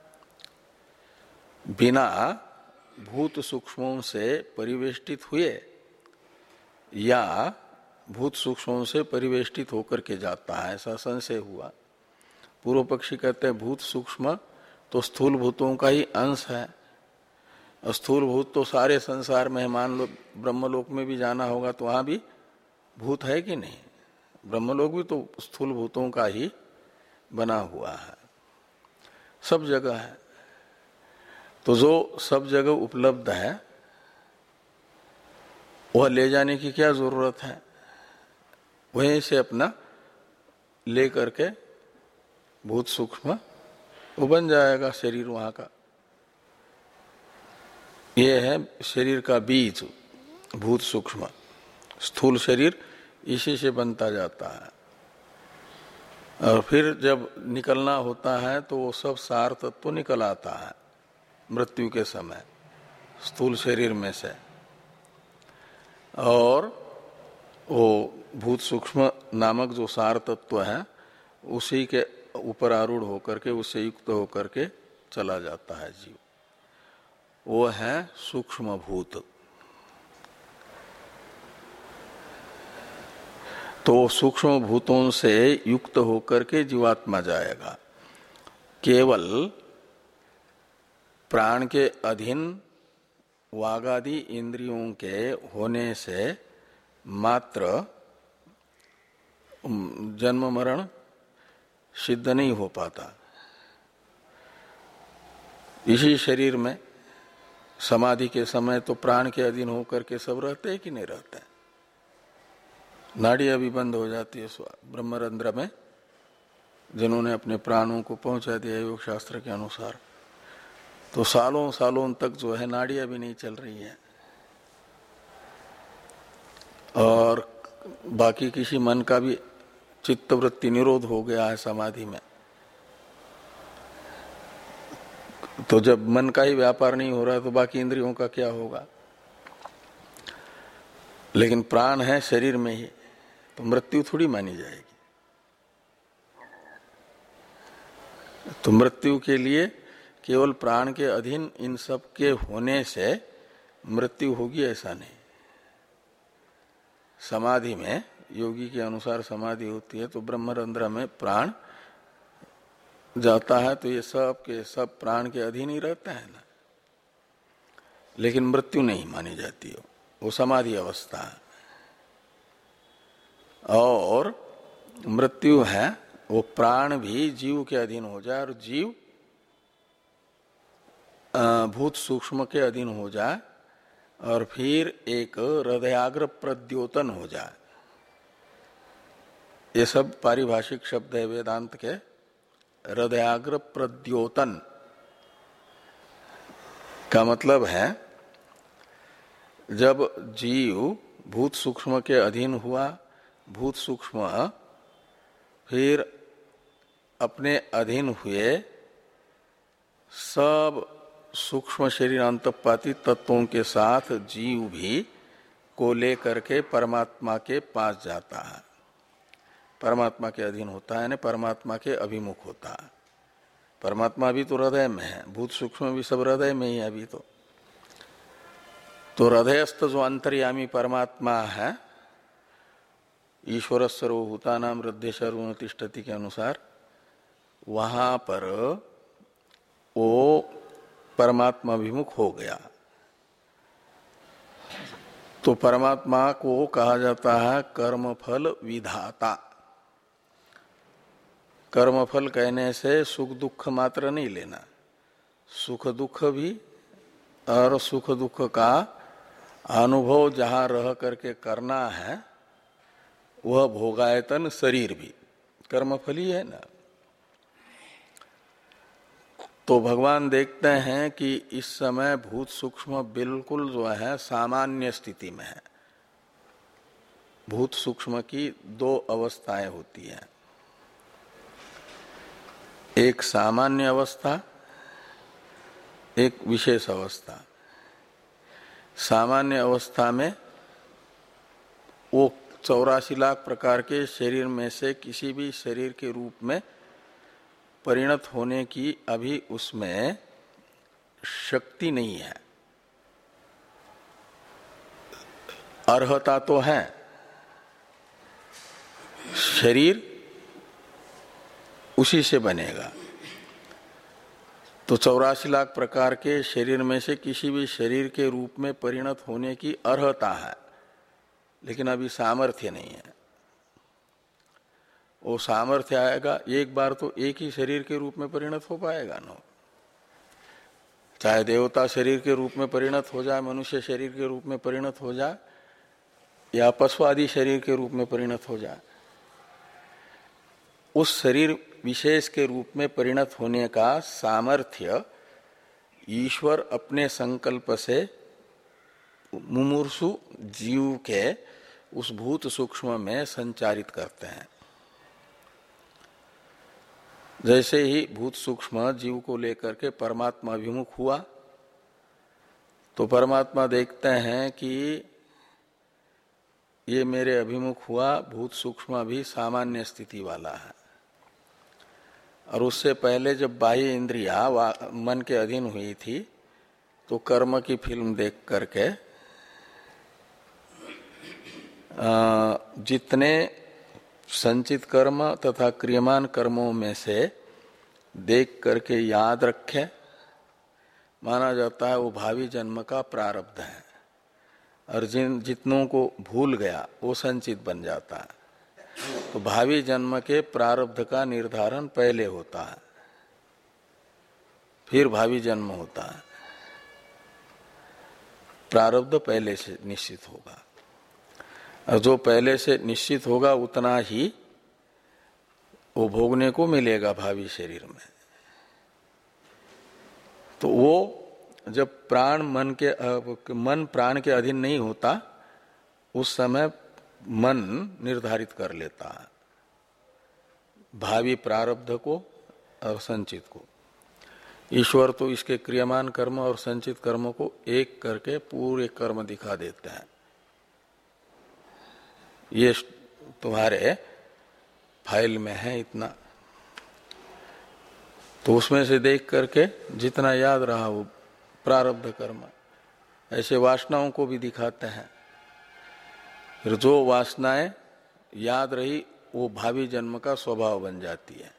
Speaker 1: बिना भूत सूक्ष्मों से परिवेष्टित हुए या भूत सूक्ष्मों से परिवेष्टित होकर के जाता है, ऐसा संशय हुआ। पूर्व पक्षी कहते हैं भूत सूक्ष्म तो स्थूल भूतों का ही अंश है, स्थूल भूत तो सारे संसार में, मान लो ब्रह्मलोक में भी जाना होगा तो वहां भी भूत है कि नहीं? ब्रह्मलोक भी तो स्थूल भूतों का ही बना हुआ है, सब जगह है। तो जो सब जगह उपलब्ध है वह ले जाने की क्या जरूरत है? वहीं से अपना ले करके भूत सूक्ष्म वो बन जाएगा शरीर वहां का। ये है शरीर का बीज, भूत सूक्ष्म। स्थूल शरीर इसी से बनता जाता है, और फिर जब निकलना होता है तो वो सब सार तत्व तो निकल आता है मृत्यु के समय स्थूल शरीर में से, और वो भूत सूक्ष्म नामक जो सार तत्व है उसी के ऊपर आरूढ़ होकर के, उससे युक्त होकर के चला जाता है जीव। वो है सूक्ष्म भूत। तो सूक्ष्म भूतों से युक्त होकर के जीवात्मा जाएगा। केवल प्राण के अधीन वागादि इंद्रियों के होने से मात्र जन्म मरण सिद्ध नहीं हो पाता। इसी शरीर में समाधि के समय तो प्राण के अधीन होकर के सब रहते हैं कि नहीं रहते? नाड़ियां भी बंद हो जाती है ब्रह्मरंध्र में, जिन्होंने अपने प्राणों को पहुंचा दिया योग शास्त्र के अनुसार। तो सालों सालों तक जो है नाड़ियां भी नहीं चल रही है और बाकी किसी मन का भी चित्तवृत्ति निरोध हो गया है समाधि में, तो जब मन का ही व्यापार नहीं हो रहा है तो बाकी इंद्रियों का क्या होगा। लेकिन प्राण है शरीर में ही, तो मृत्यु थोड़ी मानी जाएगी। तो मृत्यु के लिए केवल प्राण के अधीन इन सब के होने से मृत्यु होगी ऐसा नहीं। समाधि में योगी के अनुसार समाधि होती है तो ब्रह्मरंध्र में प्राण जाता है, तो ये सब के सब प्राण के अधीन ही रहता है ना, लेकिन मृत्यु नहीं मानी जाती हो, वो समाधि अवस्था है। और मृत्यु है वो प्राण भी जीव के अधीन हो जाए और जीव भूत सूक्ष्म के अधीन हो जाए और फिर एक हृदयाग्र प्रद्योतन हो जाए। ये सब पारिभाषिक शब्द है वेदांत के। हृदयाग्र प्रद्योतन का मतलब है जब जीव भूत सूक्ष्म के अधीन हुआ, भूत सूक्ष्म फिर अपने अधीन हुए सब सूक्ष्म शरीर अंतःपाती तत्वों के साथ जीव भी को लेकर के परमात्मा के पास जाता है, परमात्मा के अधीन होता है, यानी परमात्मा के अभिमुख होता है। परमात्मा भी तो हृदय में है, भूत सूक्ष्म भी सब हृदय में ही है अभी तो। तो हृदयस्थ जो अंतर्यामी परमात्मा है, ईश्वर सर्वभूतानां हृदय सर्वं तिष्ठति के अनुसार, वहां पर वो परमात्मा अभिमुख हो गया। तो परमात्मा को कहा जाता है कर्मफल विधाता। कर्मफल कहने से सुख दुख मात्र नहीं लेना, सुख दुख भी और सुख दुख का अनुभव जहां रह करके करना है वह भोगायतन शरीर भी कर्मफल ही है ना। तो भगवान देखते हैं कि इस समय भूत सूक्ष्म बिल्कुल जो है सामान्य स्थिति में है। भूत सूक्ष्म की दो अवस्थाएं होती हैं, एक सामान्य अवस्था, एक विशेष अवस्था। सामान्य अवस्था में वो चौरासी लाख प्रकार के शरीर में से किसी भी शरीर के रूप में परिणत होने की अभी उसमें शक्ति नहीं है। अर्हता तो है, शरीर उसी से बनेगा। तो चौरासी लाख प्रकार के शरीर में से किसी भी शरीर के रूप में परिणत होने की अर्हता है, लेकिन अभी सामर्थ्य नहीं है। वो सामर्थ्य आएगा, एक बार तो एक ही शरीर के रूप में परिणत हो पाएगा ना। चाहे देवता शरीर के रूप में परिणत हो जाए, मनुष्य शरीर के रूप में परिणत हो जाए, या पशु आदि शरीर के रूप में परिणत हो जाए, उस शरीर विशेष के रूप में परिणत होने का सामर्थ्य ईश्वर अपने संकल्प से मुमूर्षु जीव के उस भूत सूक्ष्म में संचारित करते हैं। जैसे ही भूत सूक्ष्म जीव को लेकर के परमात्मा अभिमुख हुआ, तो परमात्मा देखते हैं कि ये मेरे अभिमुख हुआ, भूत सूक्ष्म भी सामान्य स्थिति वाला है। और उससे पहले जब बाह्य इंद्रिया मन के अधीन हुई थी, तो कर्म की फिल्म देख करके जितने संचित कर्म तथा क्रियमान कर्मों में से देख करके याद रखे, माना जाता है वो भावी जन्म का प्रारब्ध है। और जिन जितनों को भूल गया वो संचित बन जाता है। तो भावी जन्म के प्रारब्ध का निर्धारण पहले होता है, फिर भावी जन्म होता है। प्रारब्ध पहले से निश्चित होगा, और जो पहले से निश्चित होगा उतना ही वो भोगने को मिलेगा भावी शरीर में। तो वो जब प्राण मन के मन प्राण के अधीन नहीं होता उस समय मन निर्धारित कर लेता है भावी प्रारब्ध को और संचित को। ईश्वर तो इसके क्रियमान कर्म और संचित कर्म को एक करके पूरे कर्म दिखा देते हैं। ये तुम्हारे फाइल में है इतना, तो उसमें से देख करके जितना याद रहा वो प्रारब्ध कर्म। ऐसे वासनाओं को भी दिखाते हैं। फिर जो वासनाएं याद रही वो भावी जन्म का स्वभाव बन जाती है।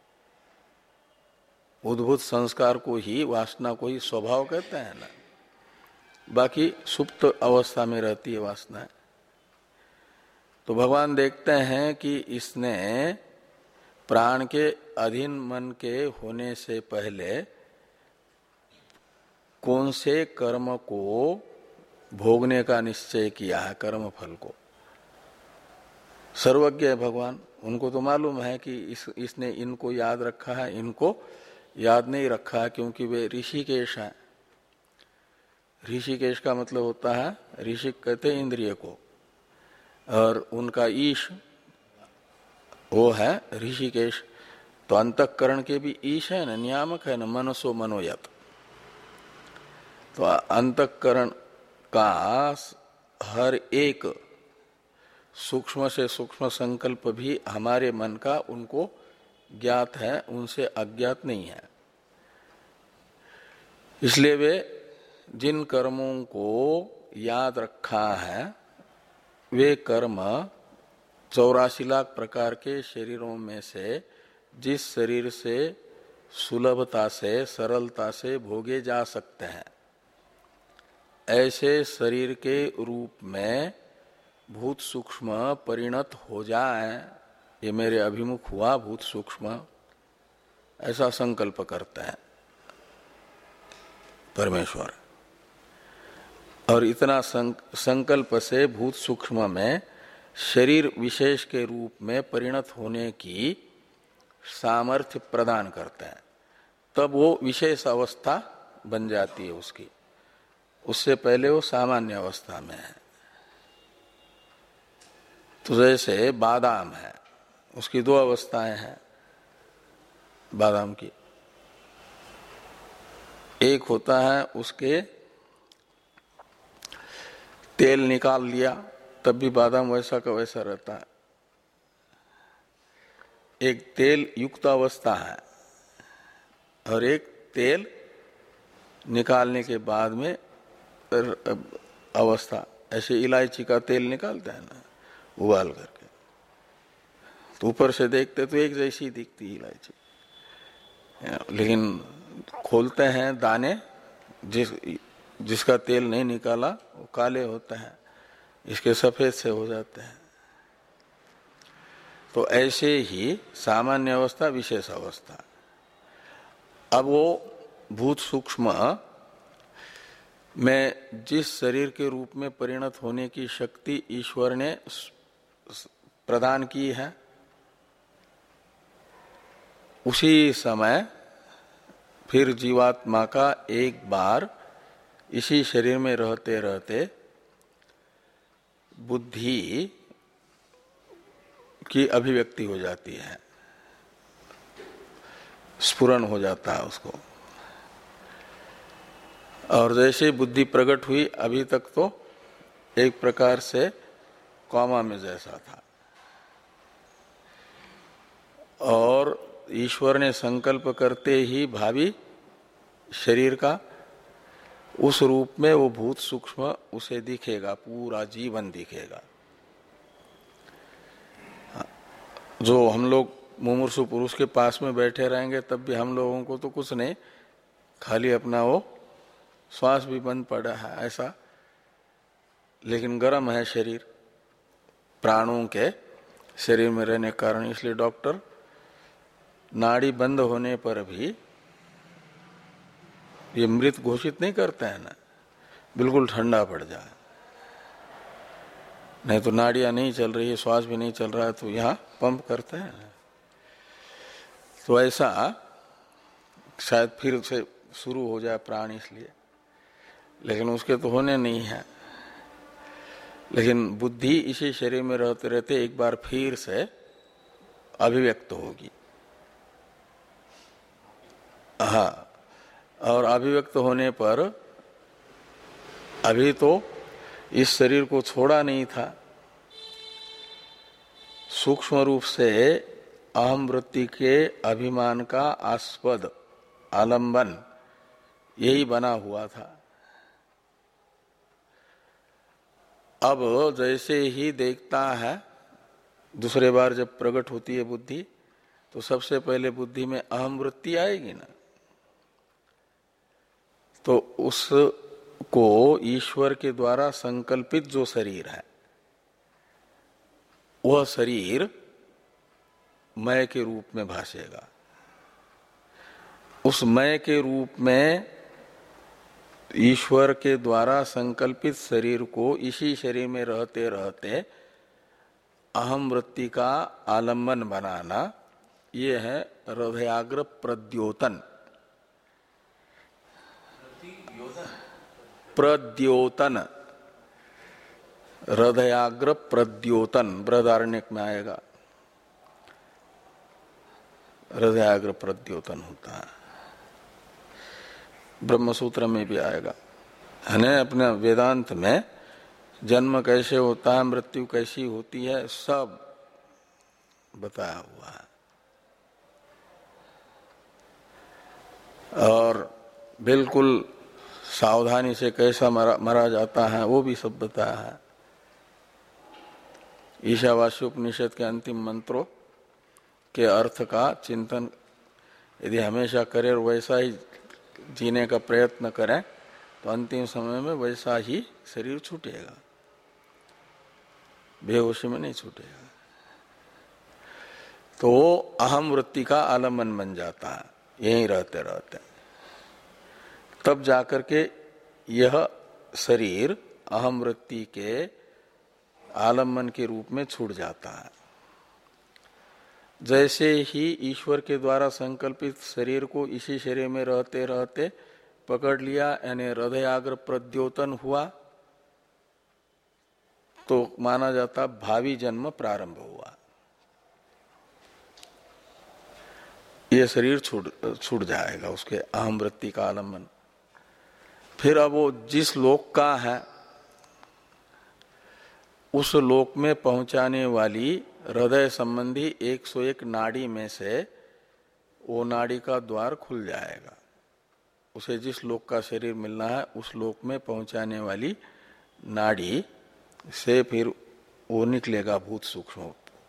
Speaker 1: उद्भूत संस्कार को ही, वासना को ही स्वभाव कहते हैं ना। बाकी सुप्त अवस्था में रहती है वासनाएं। तो भगवान देखते हैं कि इसने प्राण के अधीन मन के होने से पहले कौन से कर्म को भोगने का निश्चय किया है, कर्म फल को। सर्वज्ञ है भगवान, उनको तो मालूम है कि इस इसने इनको याद रखा है, इनको याद नहीं रखा है, क्योंकि वे ऋषिकेश हैं। ऋषिकेश का मतलब होता है, ऋषि कहते हैं इंद्रिय को, और उनका ईश वो है ऋषिकेश। तो अंतःकरण के भी ईश है ना, नियामक है ना, मनसो मनोयत। तो अंतःकरण का हर एक सूक्ष्म से सूक्ष्म संकल्प भी हमारे मन का उनको ज्ञात है, उनसे अज्ञात नहीं है। इसलिए वे जिन कर्मों को याद रखा है वे कर्म चौरासी लाख प्रकार के शरीरों में से जिस शरीर से सुलभता से, सरलता से भोगे जा सकते हैं, ऐसे शरीर के रूप में भूत सूक्ष्म परिणत हो जाए, ये मेरे अभिमुख हुआ भूत सूक्ष्म, ऐसा संकल्प करते हैं परमेश्वर। और इतना संकल्प से भूत सूक्ष्म में शरीर विशेष के रूप में परिणत होने की सामर्थ्य प्रदान करते हैं, तब वो विशेष अवस्था बन जाती है उसकी। उससे पहले वो सामान्य अवस्था में है। तो जैसे बादाम है, उसकी दो अवस्थाएं हैं बादाम की। एक होता है उसके तेल निकाल लिया तब भी बादाम वैसा का वैसा रहता है। एक तेल युक्त अवस्था है और एक तेल निकालने के बाद में अवस्था। ऐसे इलायची का तेल निकालते हैं ना उबाल करके, तो ऊपर से देखते तो एक जैसी दिखती इलायची, लेकिन खोलते हैं दाने, जिस जिसका तेल नहीं निकाला वो काले होते हैं, इसके सफेद से हो जाते हैं। तो ऐसे ही सामान्य अवस्था, विशेष अवस्था। अब वो भूत सूक्ष्म में जिस शरीर के रूप में परिणत होने की शक्ति ईश्वर ने प्रदान की है, उसी समय फिर जीवात्मा का एक बार इसी शरीर में रहते रहते बुद्धि की अभिव्यक्ति हो जाती है, स्फुरन हो जाता है उसको। और जैसे बुद्धि प्रकट हुई, अभी तक तो एक प्रकार से कॉमा में जैसा था, और ईश्वर ने संकल्प करते ही भावी शरीर का उस रूप में वो भूत सूक्ष्म उसे दिखेगा, पूरा जीवन दिखेगा। जो हम लोग मुमूर्षु पुरुष के पास में बैठे रहेंगे तब भी हम लोगों को तो कुछ नहीं, खाली अपना वो श्वास भी बंद पड़ा है ऐसा, लेकिन गर्म है शरीर प्राणों के शरीर में रहने के कारण। इसलिए डॉक्टर नाड़ी बंद होने पर भी ये मृत घोषित नहीं करते हैं ना, बिल्कुल ठंडा पड़ जाए। नहीं तो नाड़ियां नहीं चल रही है, श्वास भी नहीं चल रहा है, तो यहाँ पंप करते हैं। तो ऐसा शायद फिर से शुरू हो जाए प्राण, इसलिए, लेकिन उसके तो होने नहीं है। लेकिन बुद्धि इसी शरीर में रहते रहते एक बार फिर से अभिव्यक्त होगी। हाँ, और अभिव्यक्त होने पर अभी तो इस शरीर को छोड़ा नहीं था, सूक्ष्म रूप से अहम वृत्ति के अभिमान का आस्पद आलंबन यही बना हुआ था। अब जैसे ही देखता है, दूसरे बार जब प्रकट होती है बुद्धि, तो सबसे पहले बुद्धि में अहम वृत्ति आएगी ना, तो उसको ईश्वर के द्वारा संकल्पित जो शरीर है, वह शरीर मय के रूप में भासेगा। उस मय के रूप में ईश्वर के द्वारा संकल्पित शरीर को इसी शरीर में रहते रहते अहम वृत्ति का आलंबन बनाना, ये है हृदयाग्र प्रद्योतन। प्रद्योतन, हृदयाग्र प्रद्योतन बृहदारण्यक में आएगा, हृदयाग्र प्रद्योतन होता है। ब्रह्मसूत्र में भी आएगा, है अपने वेदांत में जन्म कैसे होता है, मृत्यु कैसी होती है, सब बताया हुआ है। और बिल्कुल सावधानी से कैसा मरा, मरा जाता है, वो भी सब बताया है। ईशावास्योपनिषद के अंतिम मंत्रों के अर्थ का चिंतन यदि हमेशा करें और वैसा ही जीने का प्रयत्न करें, तो अंतिम समय में वैसा ही शरीर छूटेगा, बेहोशी में नहीं छूटेगा। तो अहम वृत्ति का आलम्बन बन जाता है यहीं रहते रहते, तब जाकर के यह शरीर अहम वृत्ति के आलम्बन के रूप में छूट जाता है। जैसे ही ईश्वर के द्वारा संकल्पित शरीर को इसी शरीर में रहते रहते पकड़ लिया, यानी हृदयाग्र प्रद्योतन हुआ, तो माना जाता भावी जन्म प्रारंभ हुआ, ये शरीर छूट छूट जाएगा उसके अहम वृत्ति का आलम्बन। फिर अब वो जिस लोक का है, उस लोक में पहुंचाने वाली हृदय संबंधी एक सौ एक नाड़ी में से वो नाड़ी का द्वार खुल जाएगा। उसे जिस लोक का शरीर मिलना है, उस लोक में पहुंचाने वाली नाड़ी से फिर वो निकलेगा भूत सूक्ष्म।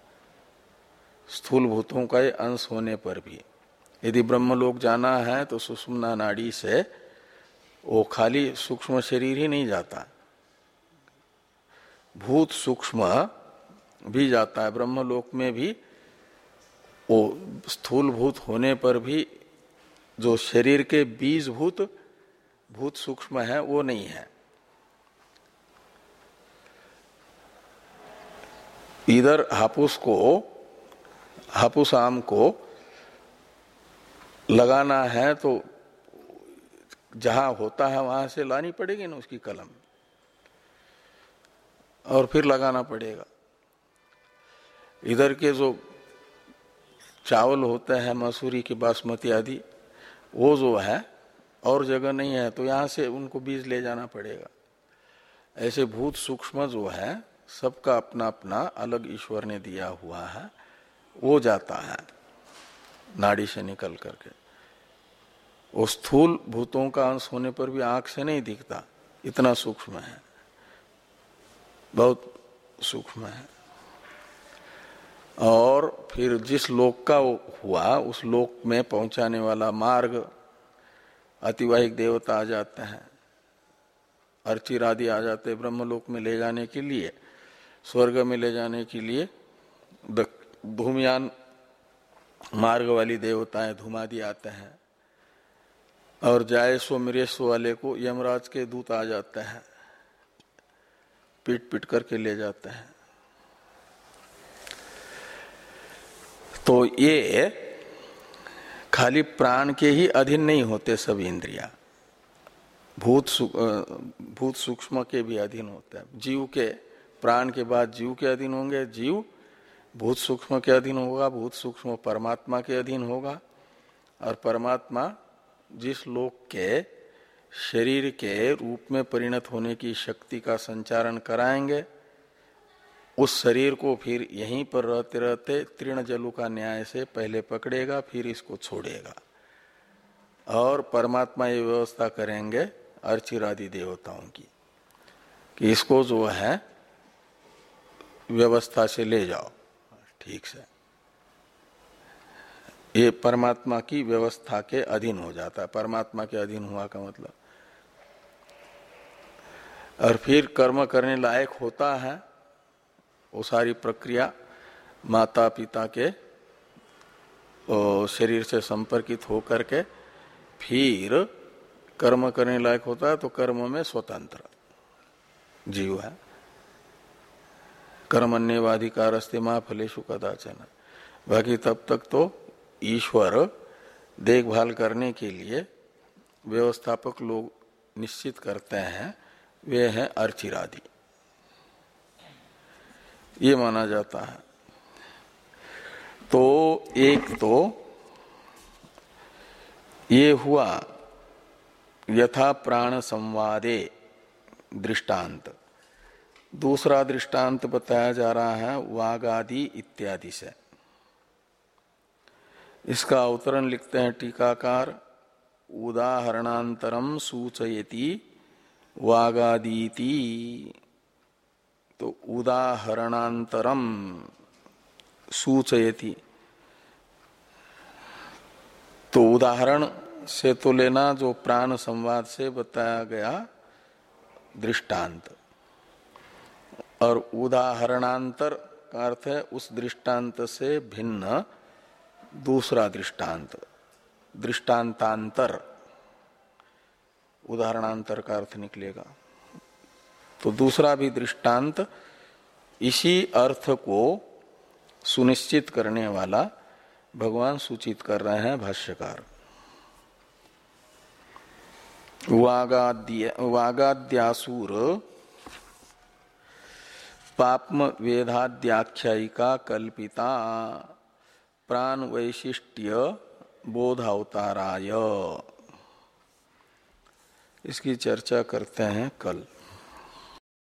Speaker 1: स्थूल भूतों का अंश होने पर भी यदि ब्रह्मलोक जाना है, तो सुषुम्ना नाड़ी से वो खाली सूक्ष्म शरीर ही नहीं जाता, भूत सूक्ष्म भी जाता है। ब्रह्मलोक में भी वो स्थूल भूत होने पर भी जो शरीर के बीज भूत भूत सूक्ष्म है, वो नहीं है। इधर हापुस को हापुस आम को लगाना है, तो जहां होता है वहां से लानी पड़ेगी ना उसकी कलम, और फिर लगाना पड़ेगा। इधर के जो चावल होते हैं मसूरी की बासमती आदि, वो जो है और जगह नहीं है, तो यहां से उनको बीज ले जाना पड़ेगा। ऐसे भूत सूक्ष्म जो है, सबका अपना अपना अलग ईश्वर ने दिया हुआ है, वो जाता है नाड़ी से निकल करके। वो स्थूल भूतों का अंश होने पर भी आंख से नहीं दिखता, इतना सूक्ष्म है, बहुत सूक्ष्म है। और फिर जिस लोक का हुआ, उस लोक में पहुंचाने वाला मार्ग अतिवाहिक देवता आ जाते हैं, अर्चिर आदि आ जाते हैं ब्रह्मलोक में ले जाने के लिए, स्वर्ग में ले जाने के लिए धूमयान मार्ग वाली देवताएं धूमादि आते हैं, और जायसो मृेसो वाले को यमराज के दूत आ जाते हैं, पीट पीट करके ले जाते हैं। तो ये खाली प्राण के ही अधीन नहीं होते सब इंद्रिया, भूत भूत सूक्ष्म के भी अधीन होते हैं। जीव के, प्राण के बाद जीव के अधीन होंगे, जीव भूत सूक्ष्म के अधीन होगा, भूत सूक्ष्म परमात्मा के अधीन होगा, और परमात्मा जिस लोक के शरीर के रूप में परिणत होने की शक्ति का संचारण कराएंगे, उस शरीर को फिर यहीं पर रहते रहते तृण जलु का न्याय से पहले पकड़ेगा, फिर इसको छोड़ेगा, और परमात्मा ये व्यवस्था करेंगे अर्चिरादि देवताओं की कि इसको जो है व्यवस्था से ले जाओ ठीक से। ये परमात्मा की व्यवस्था के अधीन हो जाता है। परमात्मा के अधीन हुआ का मतलब, और फिर कर्म करने लायक होता है, वो सारी प्रक्रिया माता पिता के शरीर से संपर्कित होकर के फिर कर्म करने लायक होता है, तो कर्म में स्वतंत्र जीव है। कर्मण्येवाधिकारस्ते मा फलेषु कदाचन। बाकी तब तक तो ईश्वर देखभाल करने के लिए व्यवस्थापक लोग निश्चित करते हैं, वे हैं अर्चिरादि, ये माना जाता है। तो एक तो ये हुआ यथा प्राण संवादे दृष्टांत। दूसरा दृष्टांत बताया जा रहा है वागादि इत्यादि से। इसका अवतरण लिखते हैं टीकाकार, उदाहरणांतरम सूचयति वागादीति। तो उदाहरणांतरम सूचयति, तो उदाहरण से तो लेना जो प्राण संवाद से बताया गया दृष्टांत, और उदाहरणांतर का अर्थ है उस दृष्टांत से भिन्न दूसरा दृष्टांत, दृष्टांतांतर उदाहरणांतर का अर्थ निकलेगा। तो दूसरा भी दृष्टांत इसी अर्थ को सुनिश्चित करने वाला भगवान सूचित कर रहे हैं भाष्यकार। वागाद्य वागाद्यासुर पाप्म वेदाद्याख्यायिका कल्पिता प्राण वैशिष्ट्य बोधावताराय, इसकी चर्चा करते हैं कल।